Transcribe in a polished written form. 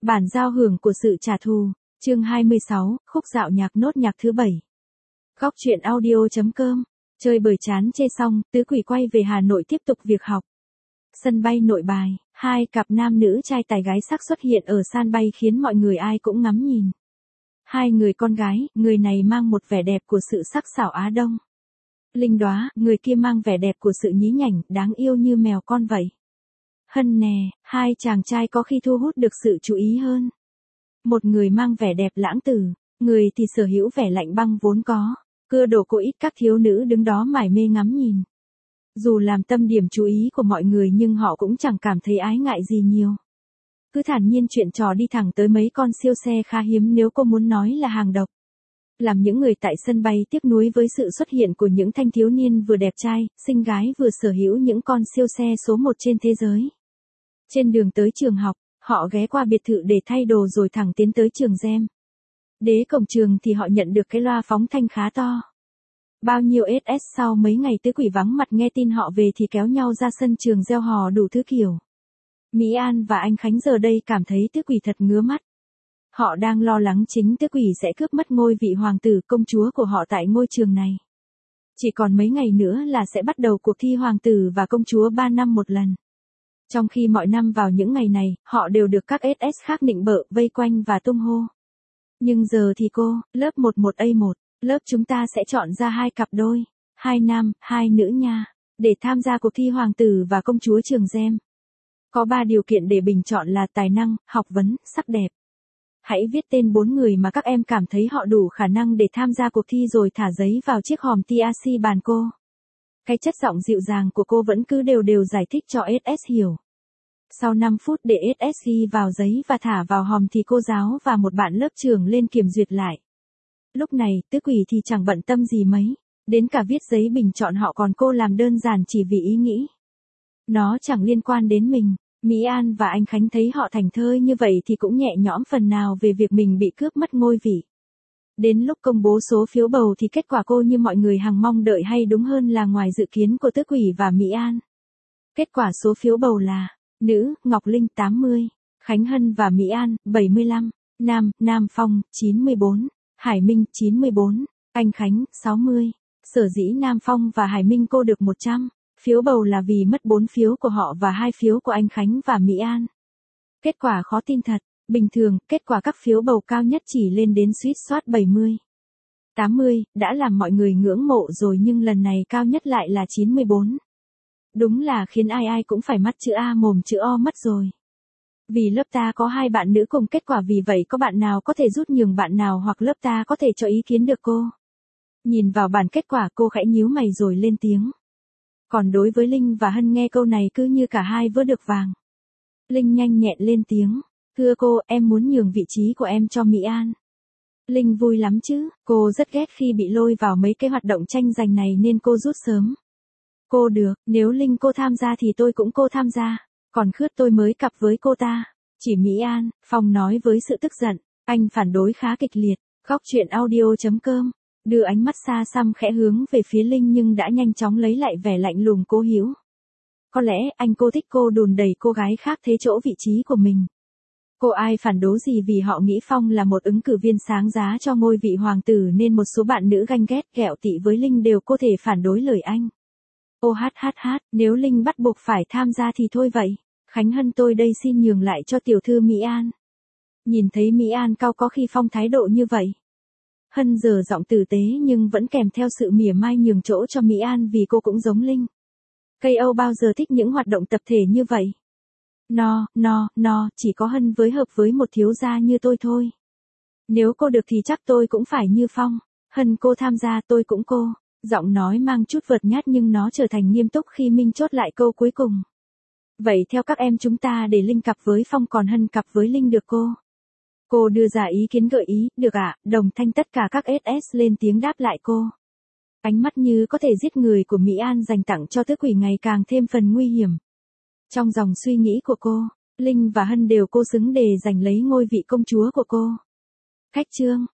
Bản giao hưởng của sự trả thù, chương 26, khúc dạo nhạc nốt nhạc thứ 7. Góc truyện audio.com, chơi bời chán chê xong, tứ quỷ quay về Hà Nội tiếp tục việc học. Sân bay Nội Bài, hai cặp nam nữ trai tài gái sắc xuất hiện ở sân bay khiến mọi người ai cũng ngắm nhìn. Hai người con gái, người này mang một vẻ đẹp của sự sắc sảo Á Đông. Linh Đóa, người kia mang vẻ đẹp của sự nhí nhảnh, đáng yêu như mèo con vậy. Hân nè, hai chàng trai có khi thu hút được sự chú ý hơn. Một người mang vẻ đẹp lãng tử, người thì sở hữu vẻ lạnh băng vốn có. Cưa đổ cô ít các thiếu nữ đứng đó mải mê ngắm nhìn. Dù làm tâm điểm chú ý của mọi người nhưng họ cũng chẳng cảm thấy ái ngại gì nhiều. Cứ thản nhiên chuyện trò đi thẳng tới mấy con siêu xe khá hiếm nếu cô muốn nói là hàng độc. Làm những người tại sân bay tiếc nuối với sự xuất hiện của những thanh thiếu niên vừa đẹp trai, xinh gái vừa sở hữu những con siêu xe số 1 trên thế giới. Trên đường tới trường học, họ ghé qua biệt thự để thay đồ rồi thẳng tiến tới trường Gem. Đến cổng trường thì họ nhận được cái loa phóng thanh khá to. Bao nhiêu SS sau mấy ngày tứ quỷ vắng mặt nghe tin họ về thì kéo nhau ra sân trường reo hò đủ thứ kiểu. Mỹ An và anh Khánh giờ đây cảm thấy tứ quỷ thật ngứa mắt. Họ đang lo lắng chính tứ quỷ sẽ cướp mất ngôi vị hoàng tử công chúa của họ tại ngôi trường này. Chỉ còn mấy ngày nữa là sẽ bắt đầu cuộc thi hoàng tử và công chúa 3 năm một lần. Trong khi mọi năm vào những ngày này, họ đều được các SS khác nịnh bợ, vây quanh và tung hô. Nhưng giờ thì cô, lớp 11A1, lớp chúng ta sẽ chọn ra hai cặp đôi, hai nam, hai nữ nha, để tham gia cuộc thi hoàng tử và công chúa trường Gem. Có 3 điều kiện để bình chọn là tài năng, học vấn, sắc đẹp. Hãy viết tên 4 người mà các em cảm thấy họ đủ khả năng để tham gia cuộc thi rồi thả giấy vào chiếc hòm TAC bàn cô. Cái chất giọng dịu dàng của cô vẫn cứ đều giải thích cho SS hiểu. Sau 5 phút để SS ghi vào giấy và thả vào hòm thì cô giáo và một bạn lớp trưởng lên kiểm duyệt lại. Lúc này, tứ quỷ thì chẳng bận tâm gì mấy. Đến cả viết giấy bình chọn họ còn cô làm đơn giản chỉ vì ý nghĩ. Nó chẳng liên quan đến mình. Mỹ An và anh Khánh thấy họ thành thơi như vậy thì cũng nhẹ nhõm phần nào về việc mình bị cướp mất ngôi vị. Đến lúc công bố số phiếu bầu thì kết quả cô như mọi người hằng mong đợi hay đúng hơn là ngoài dự kiến của tứ quỷ và Mỹ An. Kết quả số phiếu bầu là: nữ, Ngọc Linh 80, Khánh Hân và Mỹ An 75, nam, Nam Phong 94, Hải Minh 94, anh Khánh 60. Sở dĩ Nam Phong và Hải Minh cô được 100 phiếu bầu là vì mất 4 phiếu của họ và 2 phiếu của anh Khánh và Mỹ An. Kết quả khó tin thật, bình thường, kết quả các phiếu bầu cao nhất chỉ lên đến suýt soát 70. 80, đã làm mọi người ngưỡng mộ rồi nhưng lần này cao nhất lại là 94. Đúng là khiến ai ai cũng phải mắt chữ A mồm chữ O mất rồi. Vì lớp ta có 2 bạn nữ cùng kết quả vì vậy có bạn nào có thể rút nhường bạn nào hoặc lớp ta có thể cho ý kiến được cô. Nhìn vào bản kết quả cô khẽ nhíu mày rồi lên tiếng. Còn đối với Linh và Hân nghe câu này cứ như cả hai vớ được vàng. Linh nhanh nhẹn lên tiếng. Thưa cô, em muốn nhường vị trí của em cho Mỹ An. Linh vui lắm chứ, cô rất ghét khi bị lôi vào mấy cái hoạt động tranh giành này nên cô rút sớm. Cô được, nếu Linh cô tham gia thì tôi cũng cô tham gia, còn Khướt tôi mới cặp với cô ta. Chỉ Mỹ An, Phong nói với sự tức giận, anh phản đối khá kịch liệt. Góc truyện audio.com, đưa ánh mắt xa xăm khẽ hướng về phía Linh nhưng đã nhanh chóng lấy lại vẻ lạnh lùng cố hữu. Có lẽ anh cô thích cô đùn đẩy cô gái khác thế chỗ vị trí của mình. Cô ai phản đối gì vì họ nghĩ Phong là một ứng cử viên sáng giá cho ngôi vị hoàng tử nên một số bạn nữ ganh ghét ghẹo tị với Linh đều có thể phản đối lời anh. Ô hát, nếu Linh bắt buộc phải tham gia thì thôi vậy. Khánh Hân tôi đây xin nhường lại cho tiểu thư Mỹ An. Nhìn thấy Mỹ An cao có khi Phong thái độ như vậy. Hân giờ giọng tử tế nhưng vẫn kèm theo sự mỉa mai nhường chỗ cho Mỹ An vì cô cũng giống Linh. Cây Âu bao giờ thích những hoạt động tập thể như vậy. Chỉ có Hân với hợp với một thiếu gia như tôi thôi. Nếu cô được thì chắc tôi cũng phải như Phong. Hân cô tham gia tôi cũng cô. Giọng nói mang chút vợt nhát nhưng nó trở thành nghiêm túc khi Minh chốt lại câu cuối cùng. Vậy theo các em chúng ta để Linh cặp với Phong còn Hân cặp với Linh được cô. Cô đưa ra ý kiến gợi ý, được ạ, đồng thanh tất cả các SS lên tiếng đáp lại cô. Ánh mắt như có thể giết người của Mỹ An dành tặng cho tứ quỷ ngày càng thêm phần nguy hiểm. Trong dòng suy nghĩ của cô, Linh và Hân đều cô xứng để giành lấy ngôi vị công chúa của cô. Khách trương,